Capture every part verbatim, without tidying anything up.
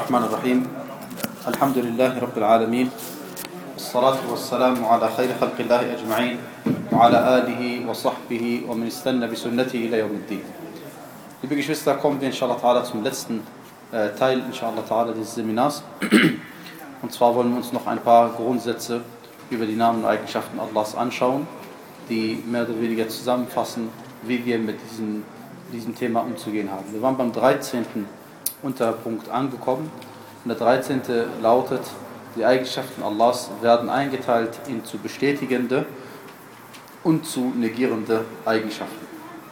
الرحمن الرحيم الحمد لله رب العالمين والصلاة والسلام على خير خلق الله أجمعين وعلى آله وصحبه ومن استنى بسنته إلى يوم الدين. Liebe Geschwister, kommen wir inshallah ta'ala zum letzten äh, Teil inshallah ta'ala des Seminars. Und zwar wollen wir uns noch ein paar Grundsätze über die Namen und Eigenschaften Allahs anschauen, die mehr oder weniger zusammenfassen, wie wir mit diesem, diesem Thema umzugehen haben. Wir waren beim dreizehnten Unterpunkt angekommen. Und der dreizehnte lautet, die Eigenschaften Allahs werden eingeteilt in zu bestätigende und zu negierende Eigenschaften.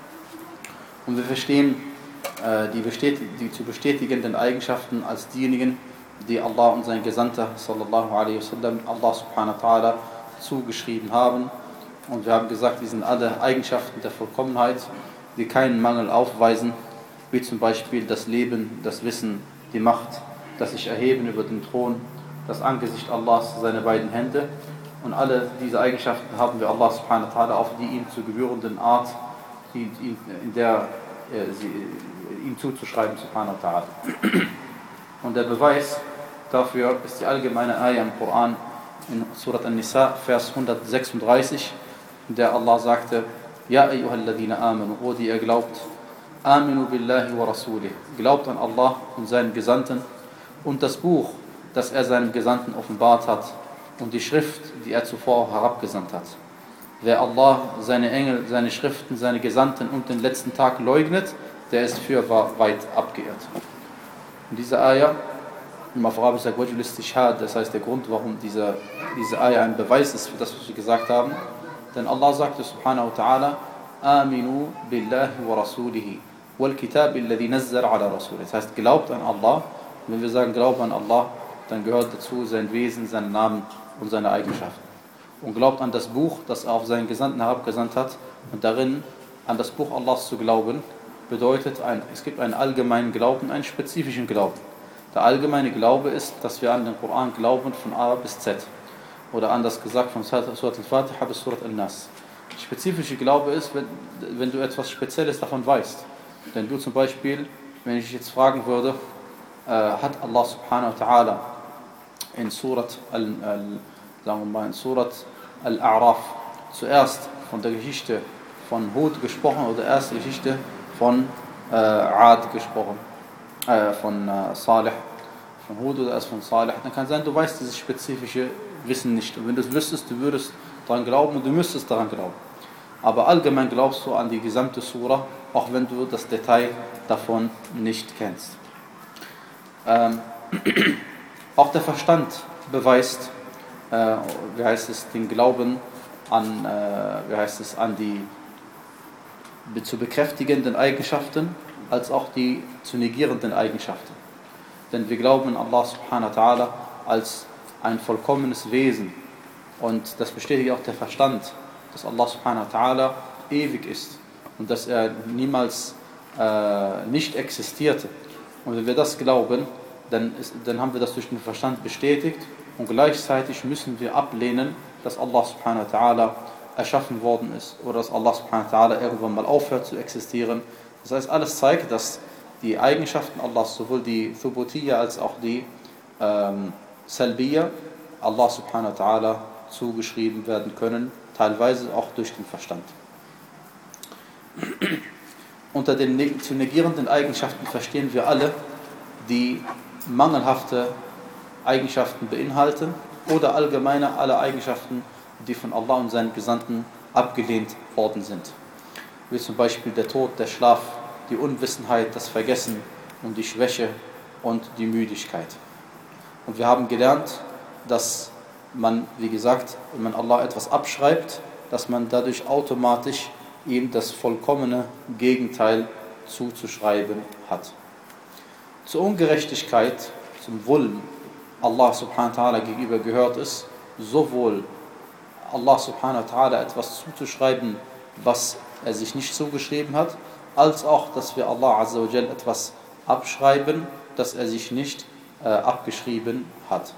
Und wir verstehen äh, die, bestätig- die zu bestätigenden Eigenschaften als diejenigen, die Allah und sein Gesandter sallallahu alaihi wasallam, Allah subhanahu wa ta'ala, zugeschrieben haben. Und wir haben gesagt, die sind alle Eigenschaften der Vollkommenheit, die keinen Mangel aufweisen, wie zum Beispiel das Leben, das Wissen, die Macht, das sich erheben über den Thron, das Angesicht Allahs, seine beiden Hände. Und alle diese Eigenschaften haben wir Allah subhanahu wa ta'ala auf die ihm zu gebührenden Art, die, die, in der äh, sie, ihm zuzuschreiben, subhanahu wa ta'ala. Und der Beweis dafür ist die allgemeine Ayah im Koran in Surat An-Nisa, Vers hundertsechsunddreißig, in der Allah sagte: Ja, ayyuhalladhina amanu, o die ihr glaubt, aminu billahi wa rasulih, glaubt an Allah und seinen Gesandten und das Buch, das er seinem Gesandten offenbart hat und die Schrift, die er zuvor herabgesandt hat. Wer Allah, seine Engel, seine Schriften, seine Gesandten und den letzten Tag leugnet, der ist fürwahr weit abgeirrt. Und diese Ayah, auf Arabisch sagt Wajul Istishhad, das heißt der Grund, warum diese, diese Ayah ein Beweis ist für das, was wir gesagt haben. Denn Allah sagte subhanahu wa ta'ala: Aminu billahi wa rasulihi wal kitabi alladhi nazzal ala rasulih. Das heißt, glaubt an Allah. Und wenn wir sagen, glaubt an Allah, dann gehört dazu sein Wesen, seinen Namen und seine Eigenschaften. Und glaubt an das Buch, das er auf seinen Gesandten herabgesandt hat. Und darin an das Buch Allahs zu glauben, bedeutet, ein, es gibt einen allgemeinen Glauben, einen spezifischen Glauben. Der allgemeine Glaube ist, dass wir an den Koran glauben von A bis Z. Oder anders gesagt, von Surat al-Fatiha bis Surat al-Nas. Der spezifische Glaube ist, wenn, wenn du etwas Spezielles davon weißt. Denn du zum Beispiel, wenn ich dich jetzt fragen würde, äh, hat Allah subhanahu wa ta'ala in Surat al, al, sagen wir mal, in Surat al-A'raf zuerst von der Geschichte von Hud gesprochen oder erst die Geschichte von äh, Ad gesprochen, äh, von äh, Salih, von Hud oder erst von Salih, dann kann sein, du weißt dieses spezifische Wissen nicht. Und wenn du es wüsstest, du würdest daran glauben und du müsstest daran glauben. Aber allgemein glaubst du an die gesamte Sura, auch wenn du das Detail davon nicht kennst. Ähm, auch der Verstand beweist, äh, wie heißt es, den Glauben an, äh, wie heißt es, an die zu bekräftigenden Eigenschaften, als auch die zu negierenden Eigenschaften. Denn wir glauben an Allah subhanahu wa ta'ala als ein vollkommenes Wesen. Und das bestätigt auch der Verstand, dass Allah subhanahu wa ta'ala ewig ist und dass er niemals äh, nicht existierte. Und wenn wir das glauben, dann, ist, dann haben wir das durch den Verstand bestätigt und gleichzeitig müssen wir ablehnen, dass Allah subhanahu wa ta'ala erschaffen worden ist oder dass Allah subhanahu wa ta'ala irgendwann mal aufhört zu existieren. Das heißt, alles zeigt, dass die Eigenschaften Allahs, sowohl die Thubutiyya als auch die ähm, Salbiyya, Allah subhanahu wa ta'ala zugeschrieben werden können, teilweise auch durch den Verstand. Unter den zu negierenden Eigenschaften verstehen wir alle, die mangelhafte Eigenschaften beinhalten oder allgemeine alle Eigenschaften, die von Allah und seinen Gesandten abgelehnt worden sind. Wie zum Beispiel der Tod, der Schlaf, die Unwissenheit, das Vergessen und die Schwäche und die Müdigkeit. Und wir haben gelernt, dass man, wie gesagt, wenn man Allah etwas abschreibt, dass man dadurch automatisch ihm das vollkommene Gegenteil zuzuschreiben hat. Zur Ungerechtigkeit, zum Wulm Allah subhanahu wa ta'ala gegenüber gehört es, sowohl Allah subhanahu wa ta'ala etwas zuzuschreiben, was er sich nicht zugeschrieben hat, als auch, dass wir Allah azza wa jal etwas abschreiben, das er sich nicht äh, abgeschrieben hat.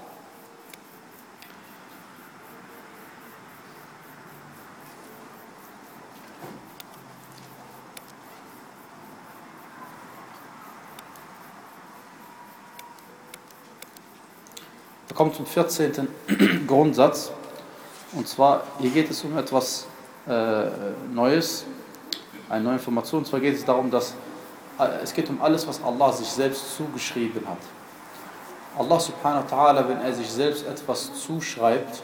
Wir kommen zum vierzehnten Grundsatz. Und zwar, hier geht es um etwas äh, Neues, eine neue Information. Und zwar geht es darum, dass äh, es geht um alles, was Allah sich selbst zugeschrieben hat. Allah subhanahu wa ta'ala, wenn er sich selbst etwas zuschreibt,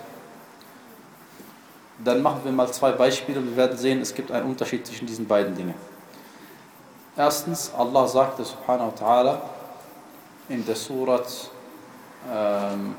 dann machen wir mal zwei Beispiele und wir werden sehen, es gibt einen Unterschied zwischen diesen beiden Dingen. Erstens, Allah sagte subhanahu wa ta'ala in der Surat ähm,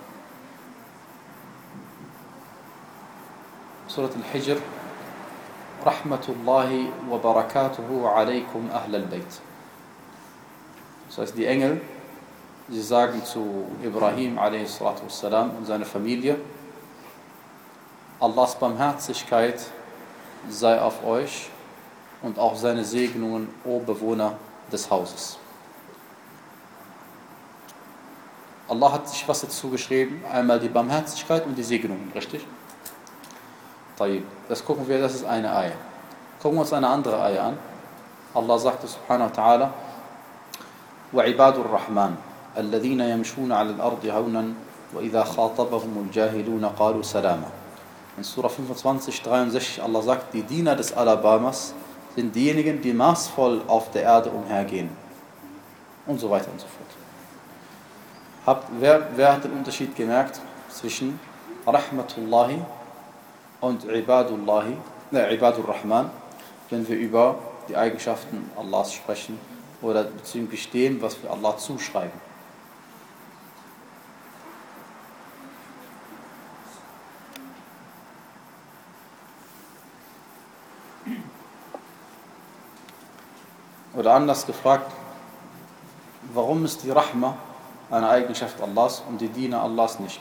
Surat Al-Hijr, Rahmatullahi wa barakatuhu alaykum ahlal bayt. Das heißt, die Engel, sie sagen zu Ibrahim a s. und seiner Familie, Allahs Barmherzigkeit sei auf euch und auch seine Segnungen, o Bewohner des Hauses. Allah hat sich was dazu geschrieben? Einmal die Barmherzigkeit und die Segnungen, richtig? Das gucken wir, das ist eine Ayah. Gucken wir uns eine andere Ayah an. Allah sagte subhanahu wa ta'ala, وَعِبَادُ الرَّحْمَنِ الَّذِينَ يَمْشُونَ عَلَى الْأَرْضِ هَوْنًا وَإِذَا خَاطَبَهُمُ الْجَاهِلُونَ قَالُوا سَلَامًا. In Surah fünfundzwanzig, dreiundsechzig, Allah sagt, die Diener des Alabamas sind diejenigen, die maßvoll auf der Erde umhergehen. Und so weiter und so fort. Habt, wer, wer hat den Unterschied gemerkt zwischen Rahmatullahi und Ibadullahi, ne, Ibadur Rahman, wenn wir über die Eigenschaften Allahs sprechen oder bezüglich dem, was wir Allah zuschreiben? Oder anders gefragt, warum ist die Rahma eine Eigenschaft Allahs und die Diener Allahs nicht?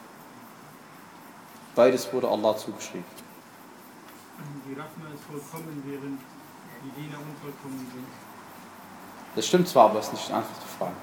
Beides wurde Allah zugeschrieben. Die Rahma ist vollkommen, während die Diener unvollkommen sind. Das stimmt zwar, aber es ist nicht einfach zu fragen.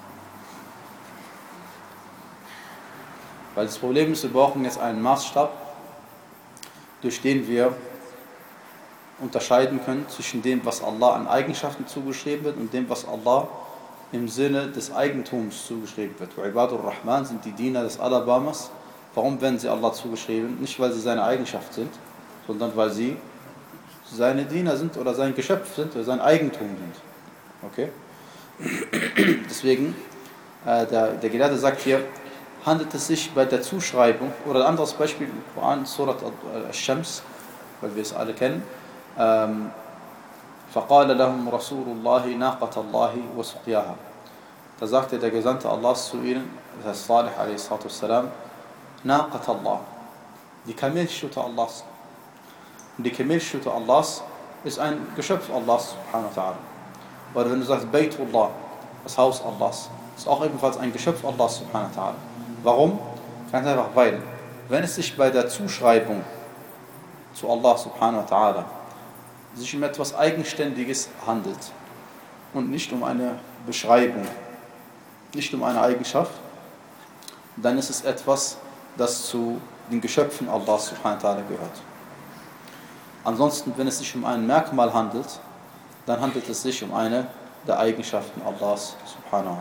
Weil das Problem ist, wir brauchen jetzt einen Maßstab, durch den wir unterscheiden können zwischen dem, was Allah an Eigenschaften zugeschrieben wird und dem, was Allah im Sinne des Eigentums zugeschrieben wird. Ibadur Rahman sind die Diener des Alabamas. Warum werden sie Allah zugeschrieben? Nicht, weil sie seine Eigenschaft sind, sondern weil sie seine Diener sind oder sein Geschöpf sind oder sein Eigentum sind. Okay? Deswegen, äh, der, der Gelehrte sagt hier, handelt es sich bei der Zuschreibung, oder ein anderes Beispiel im Koran, Surat Al-Shams, weil wir es alle kennen, ähm, فَقَالَ لَهُمْ رَسُولُ اللَّهِ نَاقَةَ اللَّهِ وَسُقْيَاهَا. Da sagte der Gesandte Allahs zu ihnen, das heißt Salih a s. نَاقَةَ اللَّهِ, die Kamelschute Allahs. Und die Kamelschute Allahs ist ein Geschöpf Allahs subhanahu wa ta'ala. Oder wenn du sagst Baytullah, das Haus Allahs, ist auch ebenfalls ein Geschöpf Allahs subhanahu wa ta'ala. Warum? Ganz einfach, weil, wenn es sich bei der Zuschreibung zu Allah subhanahu wa ta'ala sich um etwas Eigenständiges handelt und nicht um eine Beschreibung, nicht um eine Eigenschaft, dann ist es etwas, das zu den Geschöpfen Allahs subhanahu wa ta'ala gehört. Ansonsten, wenn es sich um ein Merkmal handelt, dann handelt es sich um eine der Eigenschaften Allahs subhanahu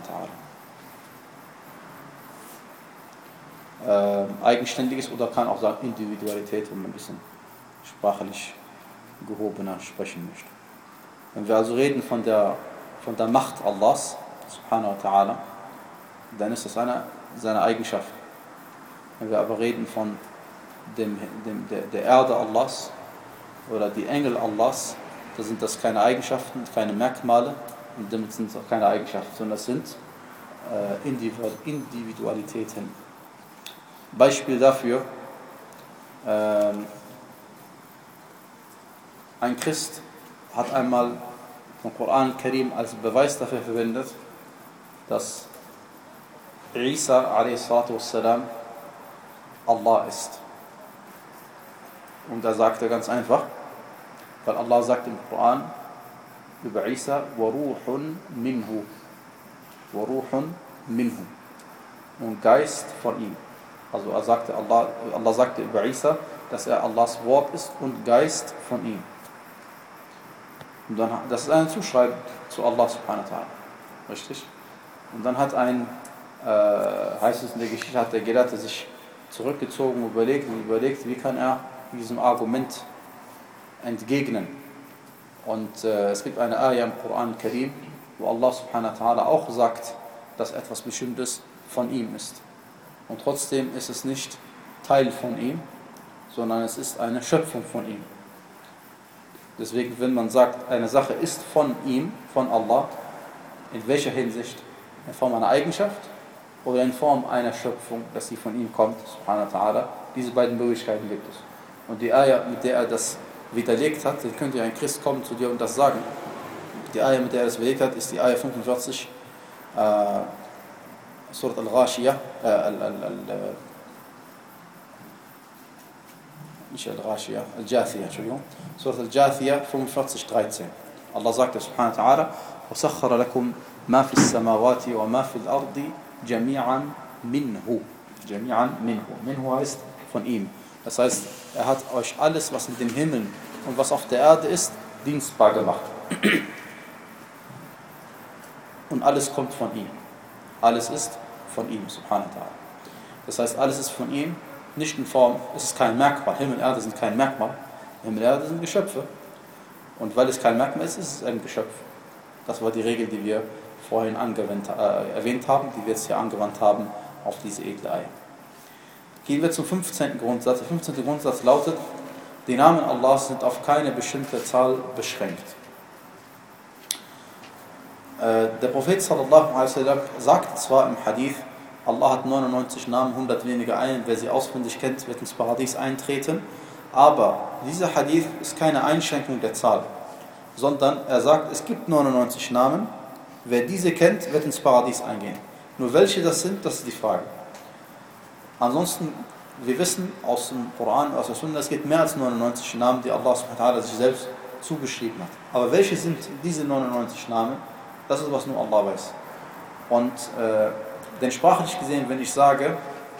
wa ta'ala. Äh, eigenständiges oder kann auch sagen Individualität, wenn man ein bisschen sprachlich gehobener sprechen möchte. Wenn wir also reden von der, von der Macht Allahs subhanahu wa ta'ala, dann ist das eine seine Eigenschaft. Wenn wir aber reden von dem, dem, der, der Erde Allahs oder die Engel Allahs, da sind das keine Eigenschaften, keine Merkmale und damit sind es auch keine Eigenschaften, sondern das sind äh, Individualitäten. Beispiel dafür, äh, ein Christ hat einmal den Koran Karim als Beweis dafür verwendet, dass Isa a s. Allah ist. Und da sagt er ganz einfach, weil Allah sagt im Koran über Isa, وَرُوحٌ مِنْهُ وَرُوحٌ مِنْهُ und Geist von ihm. Also er sagte, Allah, Allah sagte über Isa, dass er Allahs Wort ist und Geist von ihm. Und dann, das ist eine Zuschreibung zu Allah subhanahu wa ta'ala. Richtig? Und dann hat ein äh, heißt es in der Geschichte, hat der Gelehrte sich zurückgezogen, überlegt und überlegt, wie kann er diesem Argument entgegnen. Und äh, es gibt eine Ayah im Koran Karim, wo Allah subhanahu wa ta'ala auch sagt, dass etwas Bestimmtes von ihm ist. Und trotzdem ist es nicht Teil von ihm, sondern es ist eine Schöpfung von ihm. Deswegen, wenn man sagt, eine Sache ist von ihm, von Allah, in welcher Hinsicht? In Form einer Eigenschaft oder in Form einer Schöpfung, dass sie von ihm kommt, subhanahu wa ta'ala. Diese beiden Möglichkeiten gibt es. Und die Ayah, mit der er das widerlegt hat, dann könnte ein Christ kommen zu dir und das sagen. Die Ayah, mit der er das widerlegt hat, ist die Ayah fünfundvierzig, äh, Surat al-Ghashiyah, äh, al, al, al, nicht al-Ghashiyah, al-Jathiyah, Entschuldigung, Surat al-Jathiyah fünfundvierzig, dreizehn. Allah sagt subhanahu wa ta'ala, وَسَخَّرَ لَكُمْ مَا فِي السَّمَاوَاتِ وَمَا فِي الْأَرْضِ جَمِيعًا مِنْهُ. جَمِيعًا مِنْهُ. Minhu heißt von ihm. Das heißt, er hat euch alles, was in den Himmeln und was auf der Erde ist, dienstbar gemacht. Und alles kommt von ihm. Alles ist von ihm, subhanahu wa ta'ala. Das heißt, alles ist von ihm, nicht in Form, es ist kein Merkmal. Himmel und Erde sind kein Merkmal. Himmel und Erde sind Geschöpfe. Und weil es kein Merkmal ist, ist es ein Geschöpf. Das war die Regel, die wir vorhin angewendet, äh, erwähnt haben, die wir jetzt hier angewandt haben auf diese edle Eier. Gehen wir zum fünfzehnten Grundsatz. Der fünfzehnte Grundsatz lautet, die Namen Allahs sind auf keine bestimmte Zahl beschränkt. Äh, der Prophet sallallahu alaihi wasallam sagt zwar im Hadith, Allah hat neunundneunzig Namen, hundert weniger ein, wer sie auswendig kennt, wird ins Paradies eintreten, aber dieser Hadith ist keine Einschränkung der Zahl, sondern er sagt, es gibt neunundneunzig Namen, wer diese kennt, wird ins Paradies eingehen. Nur welche das sind, das ist die Frage. Ansonsten, wir wissen aus dem Koran, aus der Sunna, es gibt mehr als neunundneunzig Namen, die Allah subhanahu wa ta'ala sich selbst zugeschrieben hat. Aber welche sind diese neunundneunzig Namen? Das ist, was nur Allah weiß. Und äh, denn sprachlich gesehen, wenn ich sage,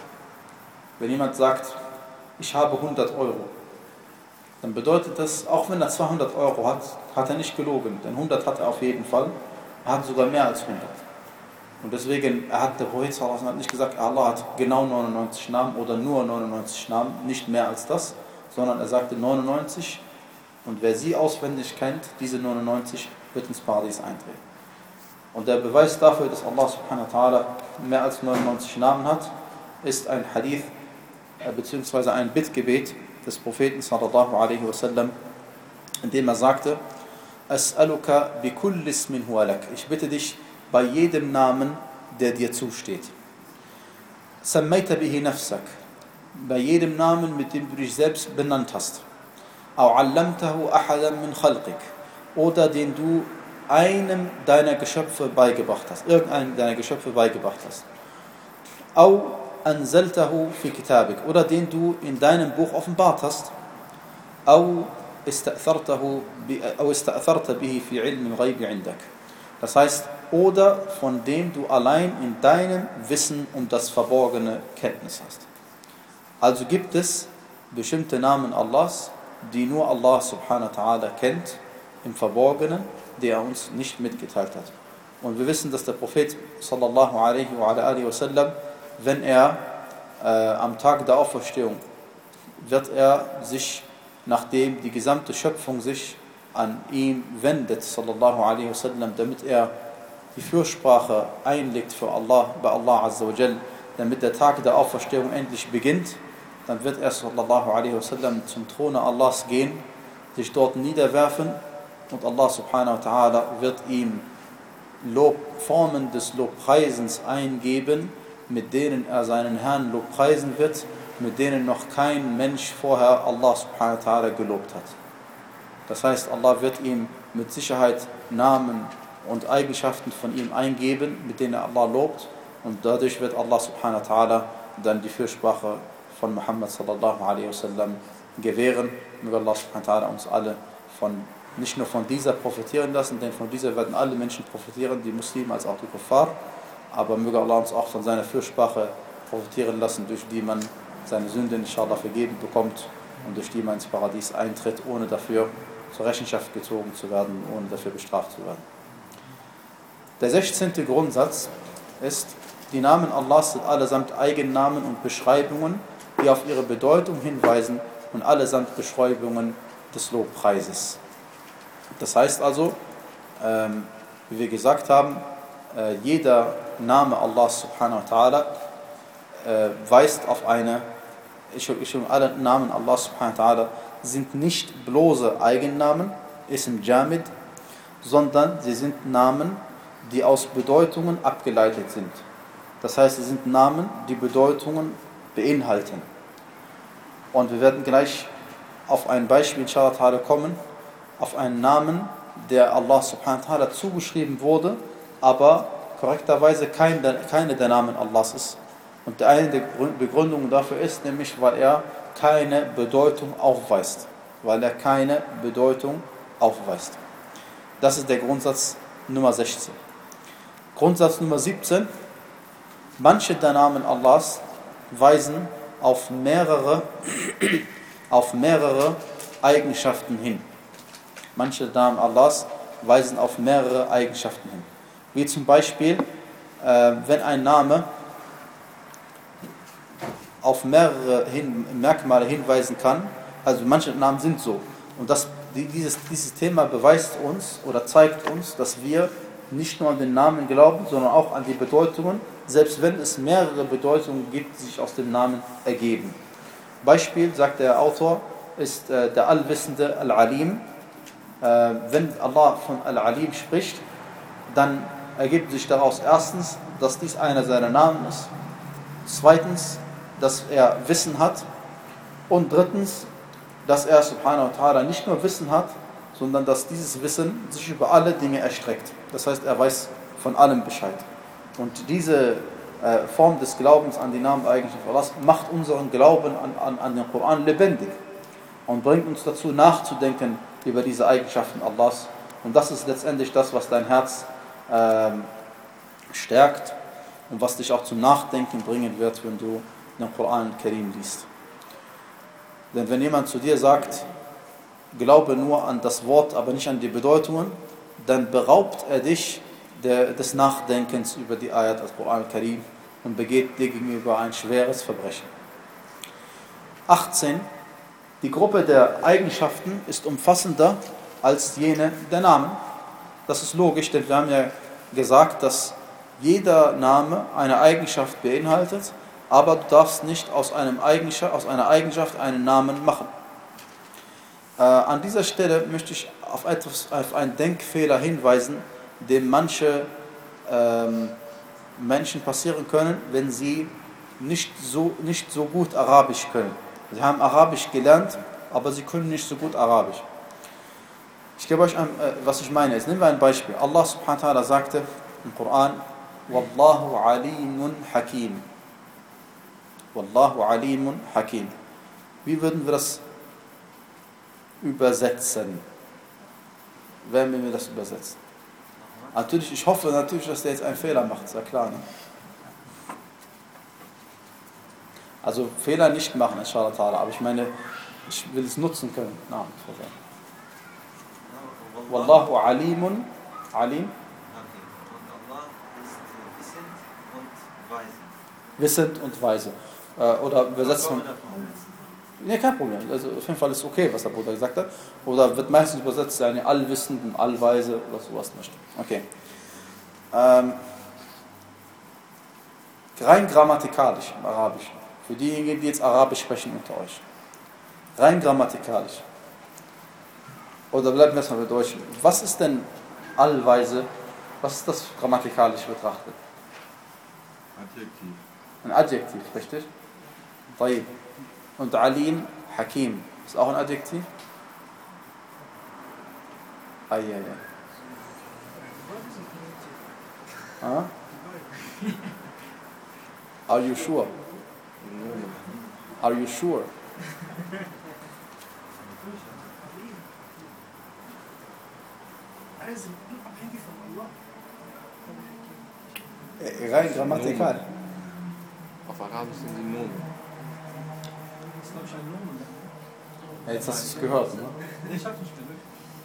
wenn jemand sagt, ich habe hundert Euro, dann bedeutet das, auch wenn er zweihundert Euro hat, hat er nicht gelogen. Denn hundert hat er auf jeden Fall, er hat sogar mehr als hundert. Und deswegen, er hat der Prophet sallallahu alaihi wasallam nicht gesagt, Allah hat genau neunundneunzig Namen oder nur neunundneunzig Namen, nicht mehr als das, sondern er sagte neunundneunzig und wer sie auswendig kennt, diese neunundneunzig, wird ins Paradies eintreten. Und der Beweis dafür, dass Allah subhanahu wa ta'ala mehr als neunundneunzig Namen hat, ist ein Hadith, beziehungsweise ein Bittgebet des Propheten sallallahu alaihi wasallam, in dem er sagte, As'aluka bi kulli ismin huwa lak. Ich bitte dich bei jedem Namen, der dir zusteht. Sammayta bihi nafsak. Bei jedem Namen, mit dem du dich selbst benannt hast. Au allamtahu ahadan min khalqik. Oder den du einem deiner Geschöpfe beigebracht hast. Irgendeinem deiner Geschöpfe beigebracht hast. Au anzaltahu fi kitabik. Oder den du in deinem Buch offenbart hast. Au ista'thartahu bi, au ista'tharta bihi fi ilmi al-ghaybi 'indak. Das heißt, oder von dem du allein in deinem Wissen um das verborgene Kenntnis hast. Also gibt es bestimmte Namen Allahs, die nur Allah subhanahu wa ta'ala kennt, im Verborgenen, die er uns nicht mitgeteilt hat. Und wir wissen, dass der Prophet sallallahu alaihi wa sallam, wenn er äh, am Tag der Auferstehung, wird er sich, nachdem die gesamte Schöpfung sich an ihm wendet, sallallahu alaihi wa sallam, damit er die Fürsprache einlegt für Allah, bei Allah azza wa jal, damit der Tag der Auferstehung endlich beginnt, dann wird er sallallahu alaihi wa sallam zum Throne Allahs gehen, sich dort niederwerfen und Allah subhanahu wa ta'ala wird ihm Lob, Formen des Lobpreisens eingeben, mit denen er seinen Herrn lobpreisen wird, mit denen noch kein Mensch vorher Allah subhanahu wa ta'ala gelobt hat. Das heißt, Allah wird ihm mit Sicherheit Namen und Eigenschaften von ihm eingeben, mit denen er Allah lobt, und dadurch wird Allah subhanahu wa ta'ala dann die Fürsprache von Muhammad sallallahu alaihi wasallam gewähren. Möge Allah subhanahu wa ta'ala uns alle von, nicht nur von dieser profitieren lassen, denn von dieser werden alle Menschen profitieren, die Muslime als auch die Kuffar, aber möge Allah uns auch von seiner Fürsprache profitieren lassen, durch die man seine Sünden inshallah vergeben bekommt und durch die man ins Paradies eintritt, ohne dafür zur Rechenschaft gezogen zu werden, ohne dafür bestraft zu werden. Der sechzehnte Grundsatz ist, Die Namen Allahs sind allesamt Eigennamen und Beschreibungen, die auf ihre Bedeutung hinweisen und allesamt Beschreibungen des Lobpreises. Das heißt also, ähm, wie wir gesagt haben, äh, jeder Name Allahs subhanahu wa ta'ala äh, weist auf eine, ich, ich, alle Namen Allahs subhanahu wa ta'ala sind nicht bloße Eigennamen, Ism Jamid, sondern sie sind Namen, die aus Bedeutungen abgeleitet sind. Das heißt, sie sind Namen, die Bedeutungen beinhalten. Und wir werden gleich auf ein Beispiel inshallah kommen, auf einen Namen, der Allah subhanahu wa ta'ala zugeschrieben wurde, aber korrekterweise kein, keine der Namen Allahs ist. Und eine der Begründungen dafür ist nämlich, weil er keine Bedeutung aufweist. Weil er keine Bedeutung aufweist. Das ist der Grundsatz Nummer sechzehn. Grundsatz Nummer siebzehn. Manche der Namen Allahs weisen auf mehrere, auf mehrere Eigenschaften hin. Manche Namen Allahs weisen auf mehrere Eigenschaften hin. Wie zum Beispiel, äh, wenn ein Name auf mehrere hin, Merkmale hinweisen kann, also manche Namen sind so. Und das, dieses, dieses Thema beweist uns oder zeigt uns, dass wir nicht nur an den Namen glauben, sondern auch an die Bedeutungen, selbst wenn es mehrere Bedeutungen gibt, die sich aus dem Namen ergeben. Beispiel, sagt der Autor, ist äh, der Allwissende Al-Alim. Äh, wenn Allah von Al-Alim spricht, dann ergibt sich daraus erstens, dass dies einer seiner Namen ist, zweitens, dass er Wissen hat und drittens, dass er subhanahu wa ta'ala nicht nur Wissen hat, sondern dass dieses Wissen sich über alle Dinge erstreckt. Das heißt, er weiß von allem Bescheid. Und diese äh, Form des Glaubens an die Namen eigentlich Allahs macht unseren Glauben an, an, an den Koran lebendig und bringt uns dazu nachzudenken über diese Eigenschaften Allahs. Und das ist letztendlich das, was dein Herz ähm, stärkt und was dich auch zum Nachdenken bringen wird, wenn du den Koran Karim liest. Denn wenn jemand zu dir sagt, glaube nur an das Wort, aber nicht an die Bedeutungen, dann beraubt er dich der, des Nachdenkens über die Ayat al-Quran al-Karim und begeht dir gegenüber ein schweres Verbrechen. achtzehn. Die Gruppe der Eigenschaften ist umfassender als jene der Namen. Das ist logisch, denn wir haben ja gesagt, dass jeder Name eine Eigenschaft beinhaltet, aber du darfst nicht aus, einem Eigenschaft, aus einer Eigenschaft einen Namen machen. Äh, an dieser Stelle möchte ich auf, etwas, auf einen Denkfehler hinweisen, den manche ähm, Menschen passieren können, wenn sie nicht so, nicht so gut Arabisch können. Sie haben Arabisch gelernt, aber sie können nicht so gut Arabisch. Ich gebe euch ein, äh, was ich meine. Jetzt nehmen wir ein Beispiel. Allah subhanahu wa ta'ala sagte im Koran, Wallahu alimun hakim. Wallahu alimun hakim. Wie würden wir das übersetzen? Werden wir das übersetzen? Natürlich, ich hoffe natürlich, dass der jetzt einen Fehler macht, ist ja klar. Ne? Also Fehler nicht machen, inshallah ta'ala, aber ich meine, ich will es nutzen können. Na, Wallahu alimun, alim. Wissend und weise. Oder übersetzt man. Ja, kein Problem. Also auf jeden Fall ist okay, was der Bruder gesagt hat. Oder wird meistens übersetzt, eine allwissend, allweise oder sowas möchte. Okay. Ähm, rein grammatikalisch im Arabischen. Für diejenigen, die jetzt Arabisch sprechen unter euch. Rein grammatikalisch. Oder bleiben wir erstmal bei Deutsch. Was ist denn allweise? Was ist das grammatikalisch betrachtet? Adjektiv. Ein Adjektiv, richtig? طيب. Und Alim, Hakim, ist auch ein Adjektiv? Ah, ja, ja. Ah? Are you sure? Are you sure? Rein grammatikal. Auf Arabisch sind die Nomen. Ja, jetzt hast du es gehört, ne? Ich hab's nicht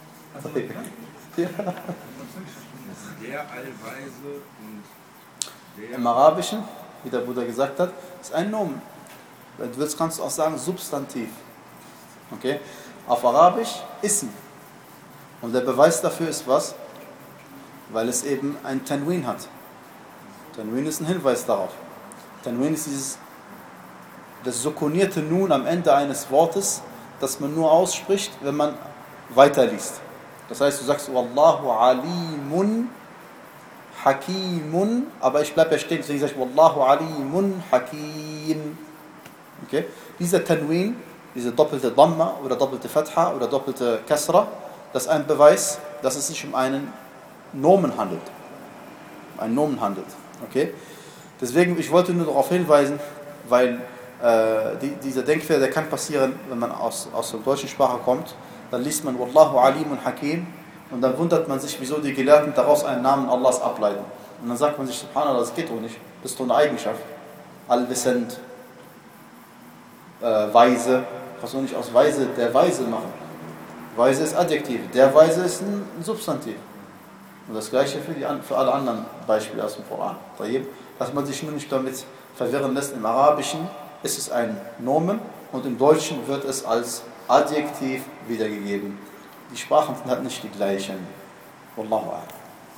gehört. Ja. Sehr allweise und Im Arabischen, wie der Bruder gesagt hat, ist ein Nomen. Wenn du willst, kannst du auch sagen Substantiv. Okay? Auf Arabisch Ism. Und der Beweis dafür ist was? Weil es eben ein Tanwin hat. Tanwin ist ein Hinweis darauf. Tanwin ist dieses, das sukunierte Nun am Ende eines Wortes, das man nur ausspricht, wenn man weiterliest. Das heißt, du sagst Wallahu alimun hakimun, aber ich bleibe ja stehen, deswegen sage ich Wallahu alimun hakim. Okay? Dieser Tanwin, diese doppelte Dhamma oder doppelte Fatha oder doppelte Kasra, das ist ein Beweis, dass es sich um einen Nomen handelt. Ein Nomen handelt. Okay? Deswegen, ich wollte nur darauf hinweisen, weil äh, die, dieser Denkfehler, der kann passieren, wenn man aus, aus der deutschen Sprache kommt, dann liest man Wallahu alimun hakim und dann wundert man sich, wieso die Gelehrten daraus einen Namen Allahs ableiten. Und dann sagt man sich, Subhanallah, das geht doch nicht. Das ist doch eine Eigenschaft. Allwissend, äh, weise. Kannst du nicht aus weise der Weise machen. Weise ist Adjektiv, der Weise ist ein, ein Substantiv. Und das gleiche für, die, für alle anderen Beispiele aus dem Koran. Dass man sich nur nicht damit verwirren lässt. Im Arabischen ist es ein Nomen und im Deutschen wird es als Adjektiv wiedergegeben. Die Sprachen sind halt nicht die gleichen. Wallahu a'lam.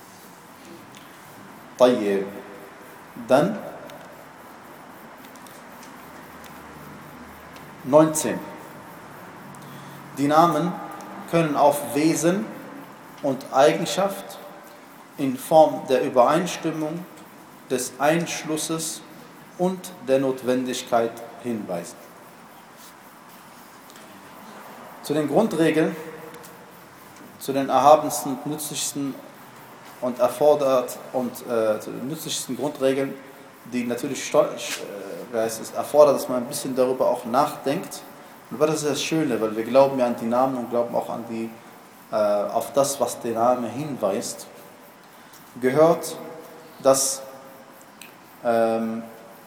Tayyib. Dann neunzehn. Die Namen können auf Wesen und Eigenschaft in Form der Übereinstimmung, des Einschlusses und der Notwendigkeit hinweisen. Zu den Grundregeln, zu den erhabensten, nützlichsten und erfordert und äh, zu den nützlichsten Grundregeln, die natürlich äh, es ist, erfordert, dass man ein bisschen darüber auch nachdenkt. Und das ist das Schöne, weil wir glauben ja an die Namen und glauben auch an die, äh, auf das, was der Name hinweist, gehört, dass ähm,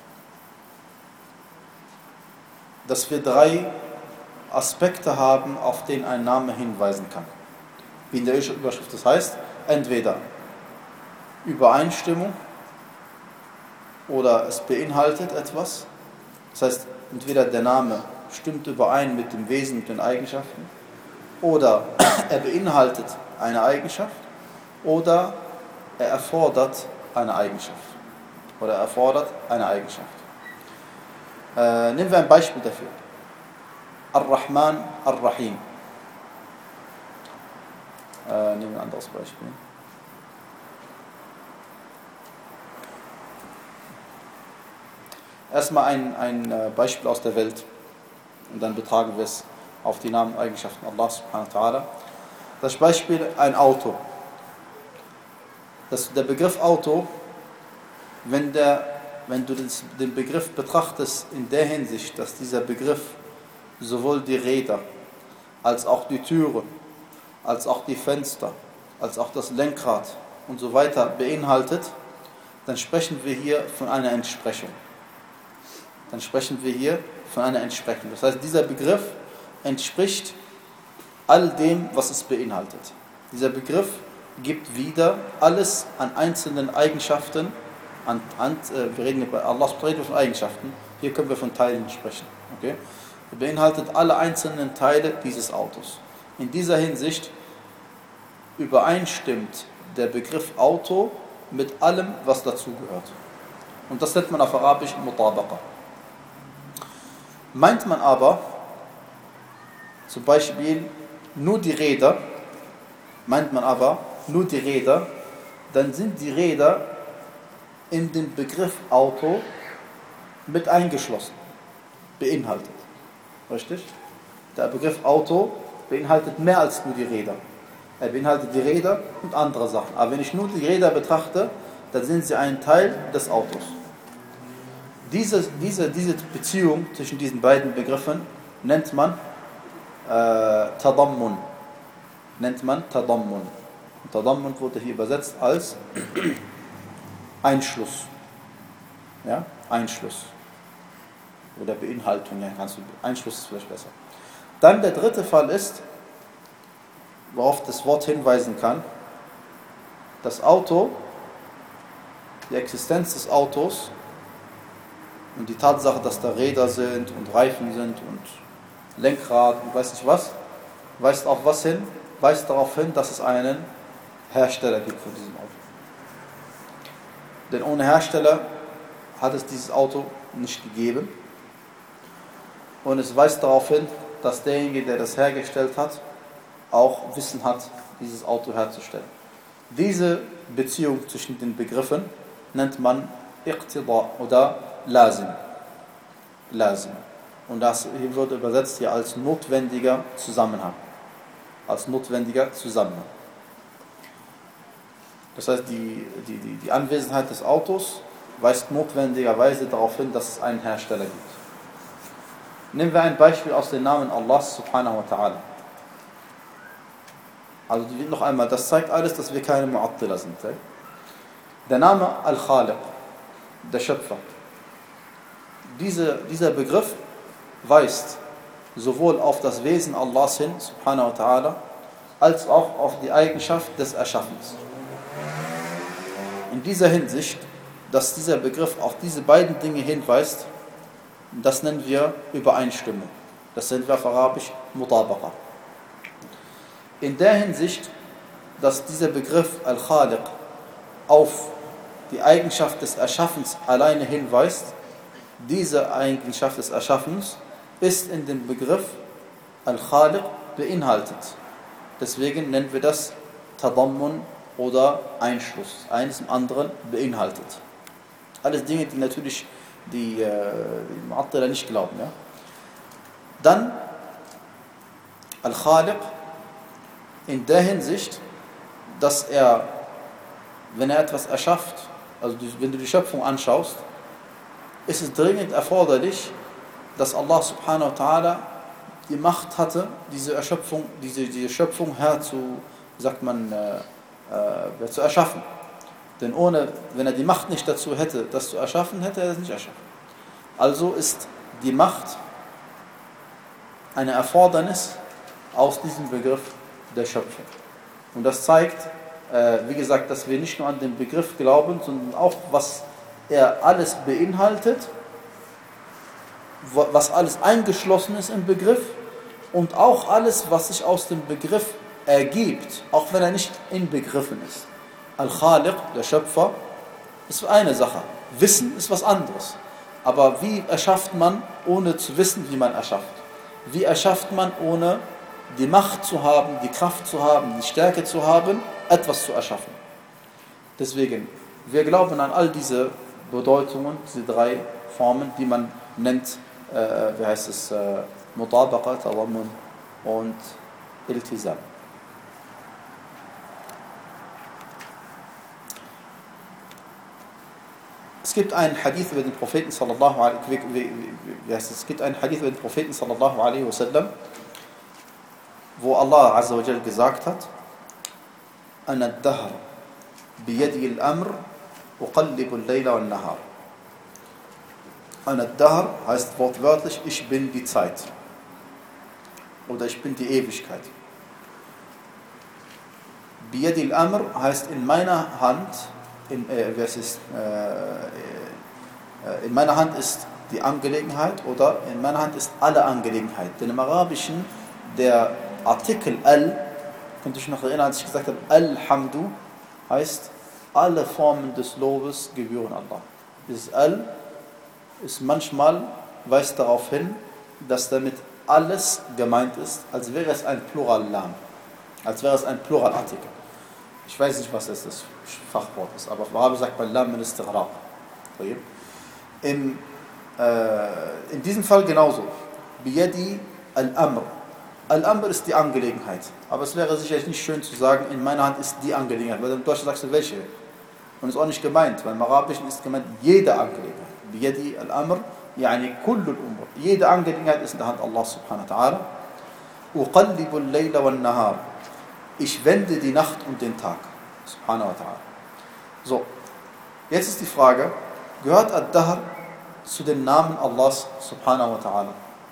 dass wir drei Aspekte haben, auf denen ein Name hinweisen kann. Wie in der Überschrift das heißt, entweder Übereinstimmung oder es beinhaltet etwas. Das heißt, entweder der Name stimmt überein mit dem Wesen und den Eigenschaften oder er beinhaltet eine Eigenschaft oder er erfordert eine Eigenschaft. Oder er erfordert eine Eigenschaft. Äh, nehmen wir ein Beispiel dafür. Ar-Rahman, Ar-Rahim. Äh, nehmen wir ein anderes Beispiel. Erstmal ein, ein Beispiel aus der Welt und dann betragen wir es auf die Namen und Eigenschaften Allah subhanahu wa ta'ala. Das Beispiel ein Auto. Das, der Begriff Auto, wenn, der, wenn du das, den Begriff betrachtest in der Hinsicht, dass dieser Begriff sowohl die Räder, als auch die Türen, als auch die Fenster, als auch das Lenkrad und so weiter beinhaltet, dann sprechen wir hier von einer Entsprechung. Dann sprechen wir hier von einer Entsprechung. Das heißt, dieser Begriff entspricht all dem, was es beinhaltet. Dieser Begriff gibt wieder alles an einzelnen Eigenschaften, an, an, äh, wir reden bei Allah von Eigenschaften, hier können wir von Teilen sprechen. Okay? Er beinhaltet alle einzelnen Teile dieses Autos. In dieser Hinsicht übereinstimmt der Begriff Auto mit allem, was dazugehört. Und das nennt man auf Arabisch Mutabaqa. Meint man aber zum Beispiel nur die Räder, meint man aber nur die Räder, dann sind die Räder in den Begriff Auto mit eingeschlossen, beinhaltet. Richtig? Der Begriff Auto beinhaltet mehr als nur die Räder. Er beinhaltet die Räder und andere Sachen. Aber wenn ich nur die Räder betrachte, dann sind sie ein Teil des Autos. Diese, diese, diese Beziehung zwischen diesen beiden Begriffen nennt man äh, Tadammun. Nennt man Tadammun. Und Tadammun wurde hier übersetzt als Einschluss. Ja? Einschluss. Oder Beinhaltung. Ja, kannst du, Einschluss ist vielleicht besser. Dann der dritte Fall ist, worauf das Wort hinweisen kann, das Auto die Existenz des Autos und die Tatsache, dass da Räder sind und Reifen sind und Lenkrad und weiß nicht was, weist auf was hin? Weist darauf hin, dass es einen Hersteller gibt von diesem Auto. Denn ohne Hersteller hat es dieses Auto nicht gegeben. Und es weist darauf hin, dass derjenige, der das hergestellt hat, auch Wissen hat, dieses Auto herzustellen. Diese Beziehung zwischen den Begriffen nennt man Iqtida oder Lazim. Lazim. Und das hier wird übersetzt hier als notwendiger Zusammenhang. Als notwendiger Zusammenhang. Das heißt, die, die, die, die Anwesenheit des Autos weist notwendigerweise darauf hin, dass es einen Hersteller gibt. Nehmen wir ein Beispiel aus den Namen Allahs subhanahu wa ta'ala. Also noch einmal, das zeigt alles, dass wir keine Mu'attila sind. Der Name Al-Khaliq, der Schöpfer. Diese, dieser Begriff weist sowohl auf das Wesen Allahs hin, subhanahu wa ta'ala, als auch auf die Eigenschaft des Erschaffens. In dieser Hinsicht, dass dieser Begriff auf diese beiden Dinge hinweist, das nennen wir Übereinstimmung. Das nennen wir auf Arabisch Mutabaqa. In der Hinsicht, dass dieser Begriff Al-Khaliq auf die Eigenschaft des Erschaffens alleine hinweist, diese Eigenschaft des Erschaffens ist in dem Begriff Al-Khaliq beinhaltet. Deswegen nennen wir das Tadammun oder Einschluss. Eines im anderen beinhaltet. Alles Dinge, die natürlich die, äh, die Mu'attila nicht glauben. Ja? Dann Al-Khaliq in der Hinsicht, dass er, wenn er etwas erschafft, also wenn du die Schöpfung anschaust, ist es dringend erforderlich, dass Allah subhanahu wa ta'ala die Macht hatte, diese Erschöpfung, diese, diese Schöpfung herzu, sagt man, äh, äh, zu erschaffen. Denn ohne, wenn er die Macht nicht dazu hätte, das zu erschaffen, hätte er es nicht erschaffen. Also ist die Macht eine Erfordernis aus diesem Begriff der Schöpfung. Und das zeigt, äh, wie gesagt, dass wir nicht nur an den Begriff glauben, sondern auch, was er alles beinhaltet, was alles eingeschlossen ist im Begriff und auch alles, was sich aus dem Begriff ergibt, auch wenn er nicht inbegriffen ist. Al-Khaliq, der Schöpfer, ist eine Sache. Wissen ist was anderes. Aber wie erschafft man, ohne zu wissen, wie man erschafft? Wie erschafft man, ohne die Macht zu haben, die Kraft zu haben, die Stärke zu haben, etwas zu erschaffen? Deswegen, wir glauben an all diese Bedeutungen, diese drei Formen, die man nennt, äh, wie heißt es, äh, Mutabaqa, Tadammun und Iltizam. Es gibt einen Hadith über den Propheten sallallahu alaihi, wie, wie heißt es? Es gibt einen Hadith über den Propheten sallallahu alaihi wasallam, wo Allah azza wa jal gesagt hat: Ana ad-dahr biyadi al-amr uqallibu al-layla wal-nahar. Ana ad-dahr heißt wortwörtlich, ich bin die Zeit oder ich bin die Ewigkeit. Biyadi al-amr heißt in meiner Hand. In, äh, was ist, äh, in meiner Hand ist die Angelegenheit oder in meiner Hand ist alle Angelegenheit. Denn im Arabischen der Artikel al, könnt ihr euch noch erinnern, als ich gesagt habe, Alhamdu heißt, alle Formen des Lobes gebühren Allah. Dieses al ist manchmal, weist darauf hin, dass damit alles gemeint ist, als wäre es ein Plural-Lam, als wäre es ein Pluralartikel. Ich weiß nicht, was das, das Fachwort ist, aber auf Arabisch sagt man Lam al-Istighraq. In, äh, in diesem Fall genauso. Biyadi al-Amr. Al-Amr ist die Angelegenheit. Aber es wäre sicherlich nicht schön zu sagen, in meiner Hand ist die Angelegenheit. Weil im Deutschen sagst du welche. Und es ist auch nicht gemeint, weil im Arabischen ist gemeint jede Angelegenheit. Biyadi al-Amr, yani kullu al-Umr. Jede Angelegenheit ist in der Hand Allah subhanahu wa ta'ala. Uqallibu al-Layla wal-Nahar. Ich wende die Nacht und den Tag. Subhanahu wa ta'ala. So, jetzt ist die Frage, gehört Ad-Dahr zu den Namen Allahs subhanahu wa ta'ala?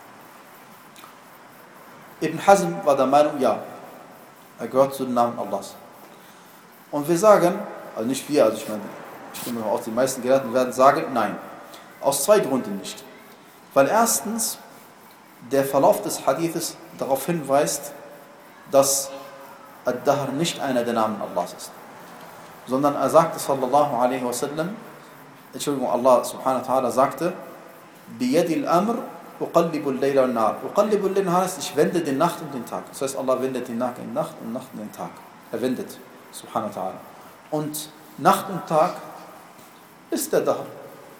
Ibn Hazm war der Meinung, ja, er gehört zu den Namen Allahs. Und wir sagen, also nicht wir, also ich meine, Ich stimme auch, die meisten Gelehrten werden sagen, nein. Aus zwei Gründen nicht. Weil erstens der Verlauf des Hadithes darauf hinweist, dass Ad-Dahr nicht einer der Namen Allahs ist. Sondern er sagte, sallallahu alaihi wasallam, Entschuldigung, Allah subhanahu wa ta'ala sagte, Biyadil Amr, uqallibu al-Layla wal-Nar. Uqallibu al-Layla heißt, ich wende die Nacht und den Tag. Das heißt, Allah wendet die Nacht in Nacht und Nacht in den Tag. Er wendet, subhanahu wa ta'ala. Und Nacht und Tag ist der Dahr.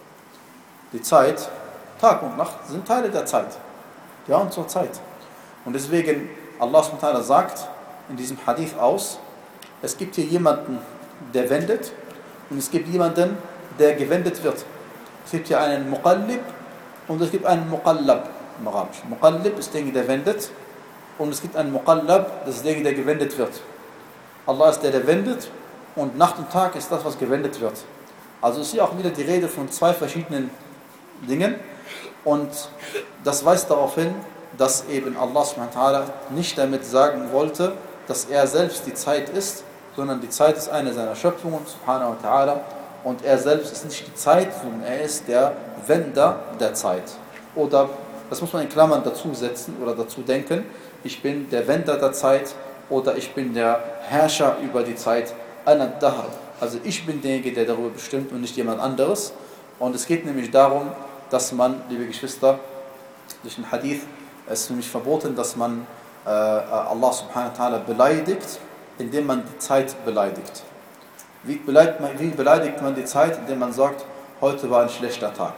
Die Zeit, Tag und Nacht sind Teile der Zeit. Ja, und zur Zeit. Und deswegen, Allah subhanahu wa ta'ala sagt in diesem Hadith aus, es gibt hier jemanden, der wendet, und es gibt jemanden, der gewendet wird. Es gibt hier einen Muqallib und es gibt einen Muqallab im Arabischen. Muqallib ist derjenige, der wendet, und es gibt einen Muqallab, das ist derjenige, der gewendet wird. Allah ist der, der wendet, und Nacht und Tag ist das, was gewendet wird. Also ist hier auch wieder die Rede von zwei verschiedenen Dingen, und das weist darauf hin, dass eben Allah subhanahu wa ta'ala nicht damit sagen wollte, dass er selbst die Zeit ist, sondern die Zeit ist eine seiner Schöpfungen, subhanahu wa ta'ala, und er selbst ist nicht die Zeit, sondern er ist der Wender der Zeit. Oder, das muss man in Klammern dazu setzen oder dazu denken, ich bin der Wender der Zeit oder ich bin der Herrscher über die Zeit. Also ich bin derjenige, der darüber bestimmt und nicht jemand anderes. Und es geht nämlich darum, dass man, liebe Geschwister, durch den Hadith, es ist nämlich verboten, dass man äh, Allah subhanahu wa ta'ala beleidigt, indem man die Zeit beleidigt. Wie beleidigt, man, wie beleidigt man die Zeit, indem man sagt, heute war ein schlechter Tag.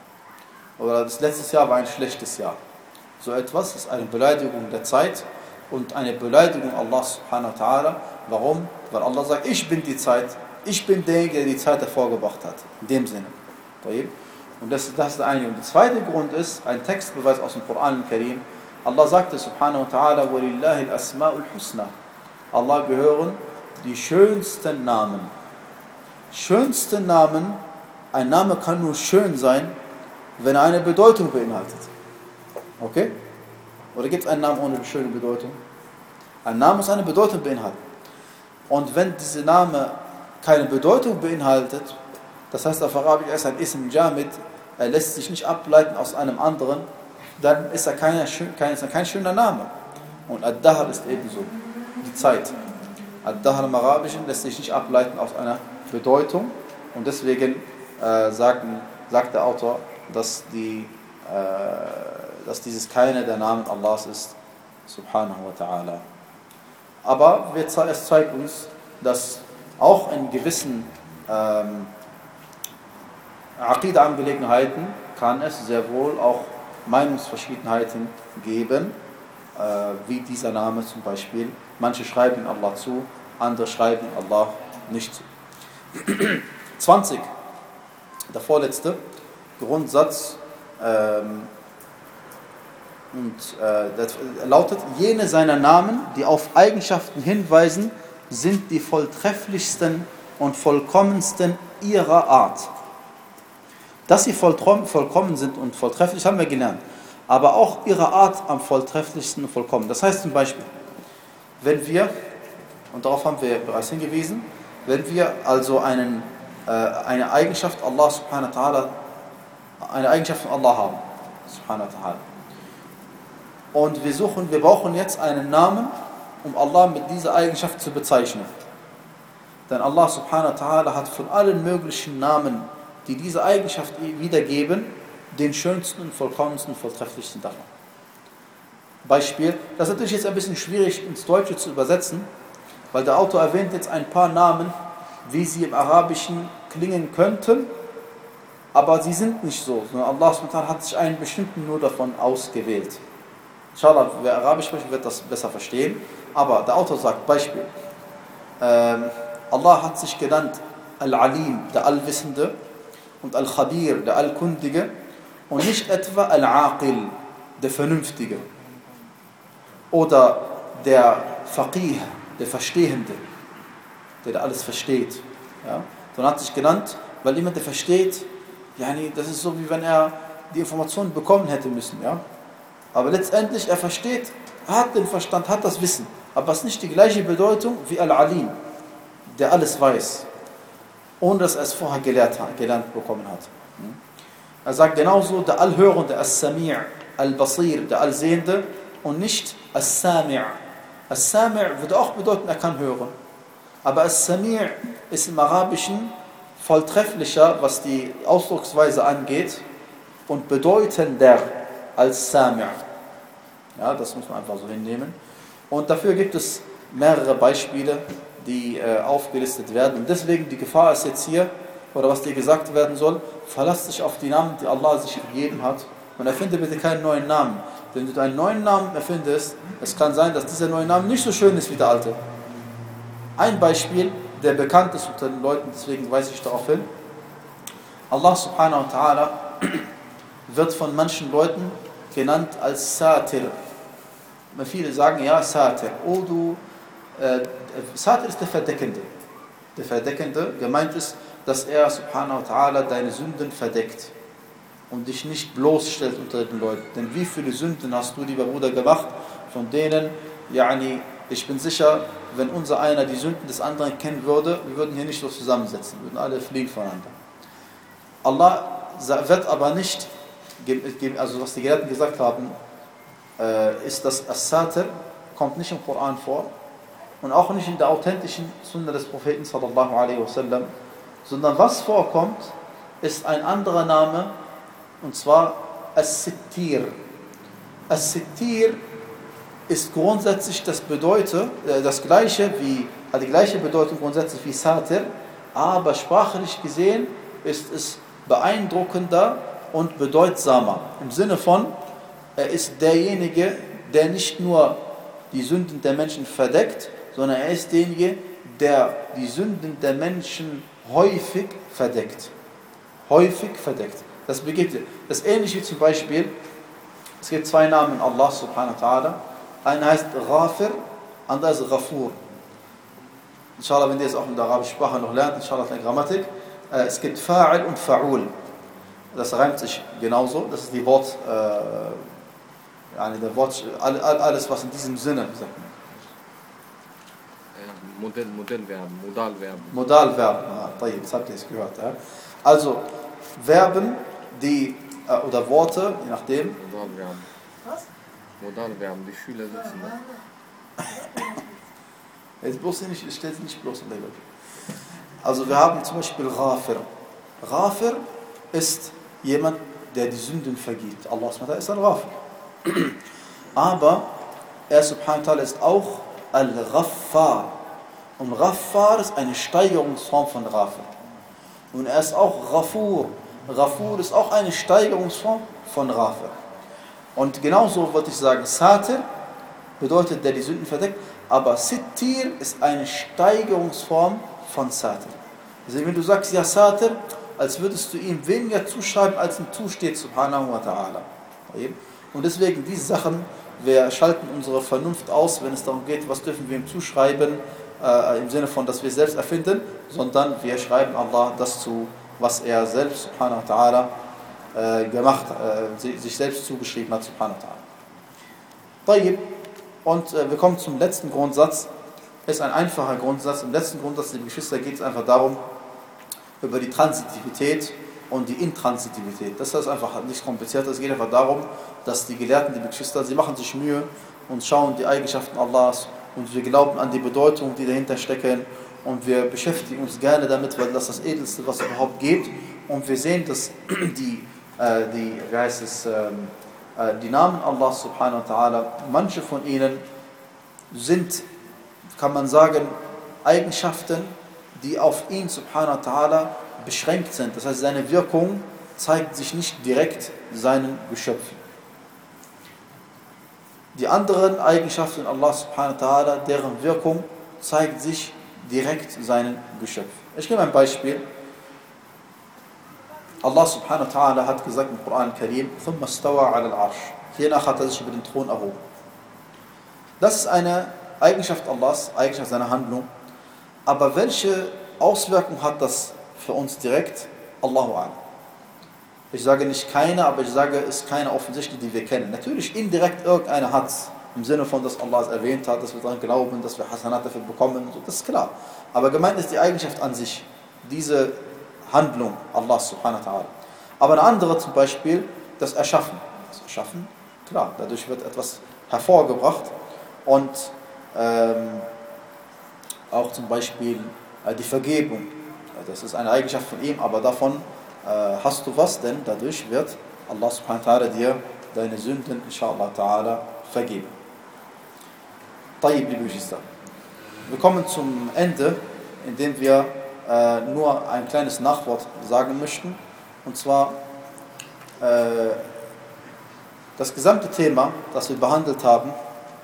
Oder das letzte Jahr war ein schlechtes Jahr. So etwas ist eine Beleidigung der Zeit und eine Beleidigung Allah subhanahu wa ta'ala. Warum? Weil Allah sagt, ich bin die Zeit, ich bin derjenige, der die Zeit hervorgebracht hat. In dem Sinne. Und das, das ist der eine. Und der zweite Grund ist, ein Textbeweis aus dem Koran al-Karim. Allah sagte subhanahu wa ta'ala, وَلِلَّهِ الْأَسْمَاءُ الْحُسْنَى. Allah gehören die schönsten Namen. Schönste Namen, ein Name kann nur schön sein, wenn er eine Bedeutung beinhaltet. Okay? Oder gibt es einen Namen ohne schöne Bedeutung? Ein Name muss eine Bedeutung beinhalten. Und wenn dieser Name keine Bedeutung beinhaltet, das heißt auf Arabisch, er ist ein Ism Jamid, er lässt sich nicht ableiten aus einem anderen, dann ist er, keine, kein, ist er kein schöner Name. Und Ad-Dahr ist ebenso, die Zeit. Ad-Dahr im Arabischen lässt sich nicht ableiten aus einer Bedeutung, und deswegen äh, sagt, sagt der Autor, dass, die, äh, dass dieses keine der Namen Allahs ist, subhanahu wa ta'ala. Aber es zeigt uns, dass auch in gewissen ähm, Aqida-Angelegenheiten kann es sehr wohl auch Meinungsverschiedenheiten geben, äh, wie dieser Name zum Beispiel. Manche schreiben Allah zu, andere schreiben Allah nicht zu. zwanzig. Der vorletzte Grundsatz ähm, und, äh, das lautet, jene seiner Namen, die auf Eigenschaften hinweisen, sind die volltrefflichsten und vollkommensten ihrer Art. Dass sie vollkommen sind und volltrefflich, haben wir gelernt. Aber auch ihre Art am volltrefflichsten und vollkommen. Das heißt zum Beispiel, wenn wir, und darauf haben wir bereits hingewiesen, wenn wir also einen, äh, eine Eigenschaft Allah subhanahu wa ta'ala, eine Eigenschaft von Allah haben, subhanahu wa ta'ala, und wir suchen, wir brauchen jetzt einen Namen, um Allah mit dieser Eigenschaft zu bezeichnen. Denn Allah subhanahu wa ta'ala hat von allen möglichen Namen, die diese Eigenschaft wiedergeben, den schönsten und vollkommensten und volltrefflichsten davon. Beispiel, das ist natürlich jetzt ein bisschen schwierig ins Deutsche zu übersetzen, weil der Autor erwähnt jetzt ein paar Namen, wie sie im Arabischen klingen könnten, aber sie sind nicht so, sondern Allah subhanahu wa ta'ala hat sich einen bestimmten nur davon ausgewählt. Inshallah, wer Arabisch spricht, wird das besser verstehen. Aber der Autor sagt, Beispiel, ähm, Allah hat sich genannt Al-Alim, der Allwissende, und Al-Khabir, der Allkundige, und nicht etwa Al-Aqil, der Vernünftige, oder der Faqih, der Verstehende, der alles versteht. Ja? Sondern hat sich genannt, weil jemand, der versteht, yani, das ist so, wie wenn er die Informationen bekommen hätte müssen. Ja? Aber letztendlich, er versteht, er hat den Verstand, hat das Wissen, aber es ist nicht die gleiche Bedeutung wie Al-Alim, der alles weiß. ohne dass er es vorher gelernt, gelernt bekommen hat. Er sagt genauso der Allhörende, As-Sami', Al-Basir, der Allsehende und nicht As-Sami'. As-Sami' würde auch bedeuten, er kann hören. Aber As-Sami' ist im Arabischen volltrefflicher, was die Ausdrucksweise angeht und bedeutender als Sami'. Ja, das muss man einfach so hinnehmen. Und dafür gibt es mehrere Beispiele, die äh, aufgelistet werden. Und deswegen die Gefahr ist jetzt hier, oder was dir gesagt werden soll, verlass dich auf die Namen, die Allah sich gegeben hat und erfinde bitte keinen neuen Namen. Wenn du einen neuen Namen erfindest, es kann sein, dass dieser neue Name nicht so schön ist wie der alte. Ein Beispiel, der bekannt ist unter den Leuten, deswegen weise ich darauf hin. Allah subhanahu wa ta'ala wird von manchen Leuten genannt als Satir. Viele sagen, ja, Satir. Oh, du, äh, Satir ist der Verdeckende. Der Verdeckende, gemeint ist, dass er subhanahu wa ta'ala deine Sünden verdeckt und dich nicht bloßstellt unter den Leuten. Denn wie viele Sünden hast du, lieber Bruder, gemacht, von denen, yani, ich bin sicher, wenn unser einer die Sünden des anderen kennen würde, wir würden hier nicht so zusammensetzen, wir würden alle fliehen voneinander. Allah wird aber nicht, also was die Gelehrten gesagt haben, ist, dass As-Satir kommt nicht im Koran vor und auch nicht in der authentischen Sunna des Propheten sallallahu alaihi wasallam, sondern was vorkommt, ist ein anderer Name, und zwar As-Sittir. As-Sittir ist grundsätzlich das bedeutet, äh, das gleiche wie, hat die gleiche Bedeutung grundsätzlich wie Satir, aber sprachlich gesehen ist es beeindruckender und bedeutsamer. Im Sinne von, er ist derjenige, der nicht nur die Sünden der Menschen verdeckt, sondern er ist derjenige, der die Sünden der Menschen häufig verdeckt. Häufig verdeckt. Das beginnt. Das ist ähnlich wie zum Beispiel, es gibt zwei Namen Allah subhanahu wa ta'ala. Einer heißt Ghafir, anderer ist Ghafur. Inshallah, wenn ihr es auch in der arabischen Sprache noch lernt, inshallah in der Grammatik. Es gibt Fa'il und Fa'ul. Das reimt sich genauso. Das ist die Wort, äh, yani der Wort, alles was in diesem Sinne sagt. Modell, Modellverben, Modalverben. Modalverben, ah, das habt ihr es gehört. Ja? Also Verben, die, äh, oder Worte, je nachdem. Modalverben. Was? Modalverben, die Schüler sitzen da. Jetzt bloß nicht, ich stelle es nicht bloß in der Welt. Also wir haben zum Beispiel Ghafir. Ghafir ist jemand, der die Sünden vergibt. Allah subhanahu wa ta'ala ist ein Ghafir. Aber er subhanahu wa ta'ala ist auch Al-Ghaffar. Und Ghaffar ist eine Steigerungsform von Ghafir. Und er ist auch Ghafur. Ghafur ist auch eine Steigerungsform von Ghafir. Und genauso würde ich sagen, Satir bedeutet, der die Sünden verdeckt, aber Sittir ist eine Steigerungsform von Satir. Also wenn du sagst, ja Satir, als würdest du ihm weniger zuschreiben, als ihm zusteht, subhanahu wa ta'ala. Und deswegen diese Sachen, wir schalten unsere Vernunft aus, wenn es darum geht, was dürfen wir ihm zuschreiben, äh, im Sinne von, dass wir es selbst erfinden, sondern wir schreiben Allah das zu, was er selbst, subhanahu wa ta'ala, äh, gemacht, äh, sich selbst zugeschrieben hat, subhanahu wa ta'ala. Und äh, wir kommen zum letzten Grundsatz. Es ist ein einfacher Grundsatz. Im letzten Grundsatz, liebe Geschwister, geht es einfach darum, über die Transitivität und die Intransitivität. Das ist einfach nicht kompliziert. Es geht einfach darum, dass die Gelehrten, die Geschwister, sie machen sich Mühe und schauen die Eigenschaften Allahs und wir glauben an die Bedeutung, die dahinter stecken und wir beschäftigen uns gerne damit, weil das das Edelste, was es überhaupt gibt. Und wir sehen, dass die, äh, die, wie heißt es, ähm, äh, die Namen Allah subhanahu wa ta'ala, manche von ihnen sind, kann man sagen, Eigenschaften, die auf ihn subhanahu wa ta'ala beschränkt sind. Das heißt, seine Wirkung zeigt sich nicht direkt seinen Geschöpfen. Die anderen Eigenschaften Allah subhanahu wa ta'ala, deren Wirkung zeigt sich direkt seinen Geschöpfen. Ich gebe ein Beispiel. Allah subhanahu wa ta'ala hat gesagt im Koran Karim, ثُمَّ اسْتَوَى عَلَى الْعَرْشِ. Hiernach hat er sich über den Thron erhoben. Das ist eine Eigenschaft Allahs, Eigenschaft seiner Handlung. Aber welche Auswirkung hat das für uns direkt? Allahu a'lam. Ich sage nicht keine, aber ich sage, es ist keine offensichtliche, die wir kennen. Natürlich indirekt irgendeine hat es, im Sinne von, dass Allah es erwähnt hat, dass wir daran glauben, dass wir Hasanat dafür bekommen, das ist klar. Aber gemeint ist die Eigenschaft an sich. diese Handlung Allah subhanahu wa ta'ala. Aber eine andere zum Beispiel, das Erschaffen. Das Erschaffen, klar, dadurch wird etwas hervorgebracht und ähm, auch zum Beispiel äh, die Vergebung. Das ist eine Eigenschaft von ihm, aber davon äh, hast du was, denn dadurch wird Allah subhanahu wa ta'ala dir deine Sünden, inshallah ta'ala, vergeben. Tayyib, liebe Geschwister. Wir kommen zum Ende, indem wir äh, nur ein kleines Nachwort sagen möchten. Und zwar äh, das gesamte Thema, das wir behandelt haben,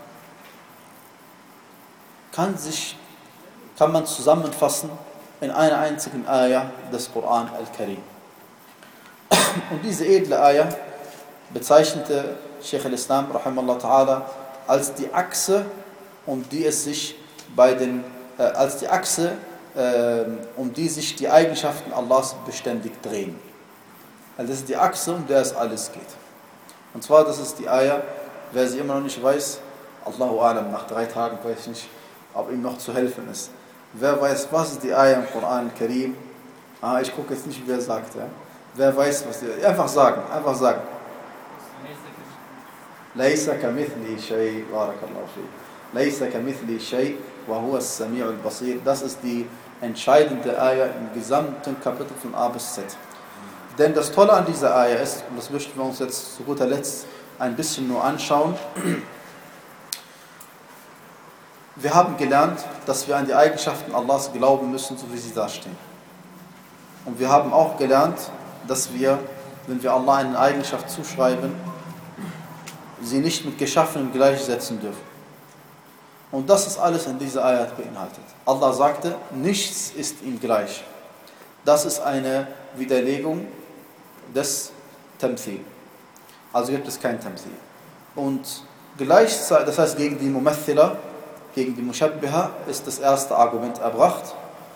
kann sich, kann man zusammenfassen in einer einzigen Ayah des Koran al-Karim. Und diese edle Ayah bezeichnete Sheikh al-Islam rahimahullah ta'ala als die Achse, um die es sich bei den, äh, als die Achse, äh, um die sich die Eigenschaften Allahs beständig drehen. Also das ist die Achse, um der es alles geht. Und zwar, das ist die Ayah, wer sie immer noch nicht weiß, Allahu Alam, nach drei Tagen weiß ich nicht, ob ihm noch zu helfen ist. Wer weiß, was ist die Ayah im Koran al-Karim? Ah, ich gucke jetzt nicht, wer sagt. Ja? Wer weiß, was die... Einfach sagen, einfach sagen. Laysa kamithli shay, barakallahu fi. Laysa kamithli shay, wa huwa as-sami' al-basir. Das ist die entscheidende Ayah im gesamten Kapitel von A bis Z. Denn das Tolle an dieser Ayah ist, und das möchten wir uns jetzt zu guter Letzt ein bisschen nur anschauen, wir haben gelernt, dass wir an die Eigenschaften Allahs glauben müssen, so wie sie da stehen. Und wir haben auch gelernt, dass wir, wenn wir Allah eine Eigenschaft zuschreiben, sie nicht mit Geschaffenem gleichsetzen dürfen. Und das ist alles in dieser Ayat beinhaltet. Allah sagte, nichts ist ihm gleich. Das ist eine Widerlegung des Tamthil. Also gibt es kein Tamthil. Und gleichzeitig, das heißt gegen die Mumathila, gegen die Mushabbiha ist das erste Argument erbracht.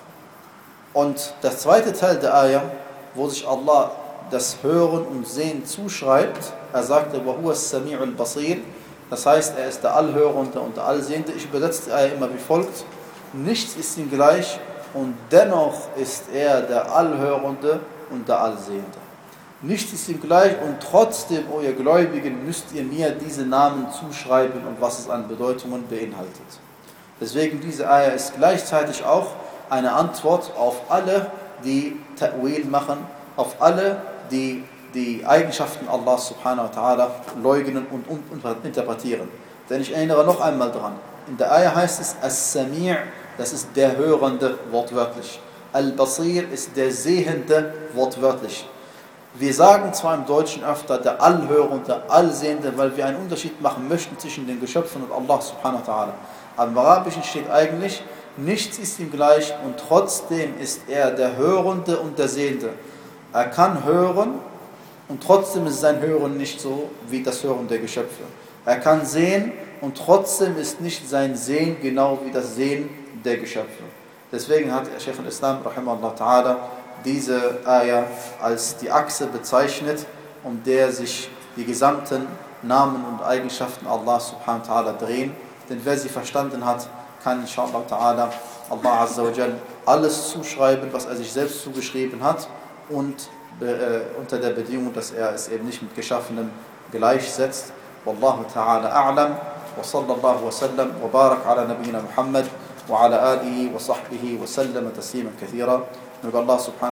Und der zweite Teil der Ayah, wo sich Allah das Hören und Sehen zuschreibt, er sagte, وَهُوَ السَّمِيعُ الْبَصِيرُ, das heißt, er ist der Allhörende und der Allsehende. Ich übersetze die Ayah immer wie folgt: Nichts ist ihm gleich und dennoch ist er der Allhörende und der Allsehende. Nichts ist ihm gleich und trotzdem, o ihr Gläubigen, müsst ihr mir diese Namen zuschreiben und was es an Bedeutungen beinhaltet. Deswegen diese Ayah ist gleichzeitig auch eine Antwort auf alle, die Ta'wil machen, auf alle, die die Eigenschaften Allah subhanahu wa ta'ala leugnen und, und, und interpretieren. Denn ich erinnere noch einmal dran, in der Ayah heißt es As-Sami', das ist der Hörende, wortwörtlich. Al-Basir ist der Sehende, wortwörtlich. Wir sagen zwar im Deutschen öfter der Allhörende, Allsehende, weil wir einen Unterschied machen möchten zwischen den Geschöpfen und Allah subhanahu wa ta'ala. Aber im Arabischen steht eigentlich, nichts ist ihm gleich und trotzdem ist er der Hörende und der Sehende. Er kann hören und trotzdem ist sein Hören nicht so wie das Hören der Geschöpfe. Er kann sehen und trotzdem ist nicht sein Sehen genau wie das Sehen der Geschöpfe. Deswegen hat Sheikh al-Islam rahimahullah ta'ala diese Ayah als die Achse bezeichnet, um der sich die gesamten Namen und Eigenschaften Allah subhanahu wa ta'ala drehen. Denn wer sie verstanden hat, kann inshallah ta'ala Allah azza wa jal alles zuschreiben, was er sich selbst zugeschrieben hat, und äh, unter der Bedingung, dass er es eben nicht mit Geschaffenem gleichsetzt. Wallahu ta'ala a'lam wa sallallahu wa sallam wa barak ala nabiyyina Muhammad wa ala alihi wa sahbihi wa sallam tasliman kathira. Möge Allah subhanahu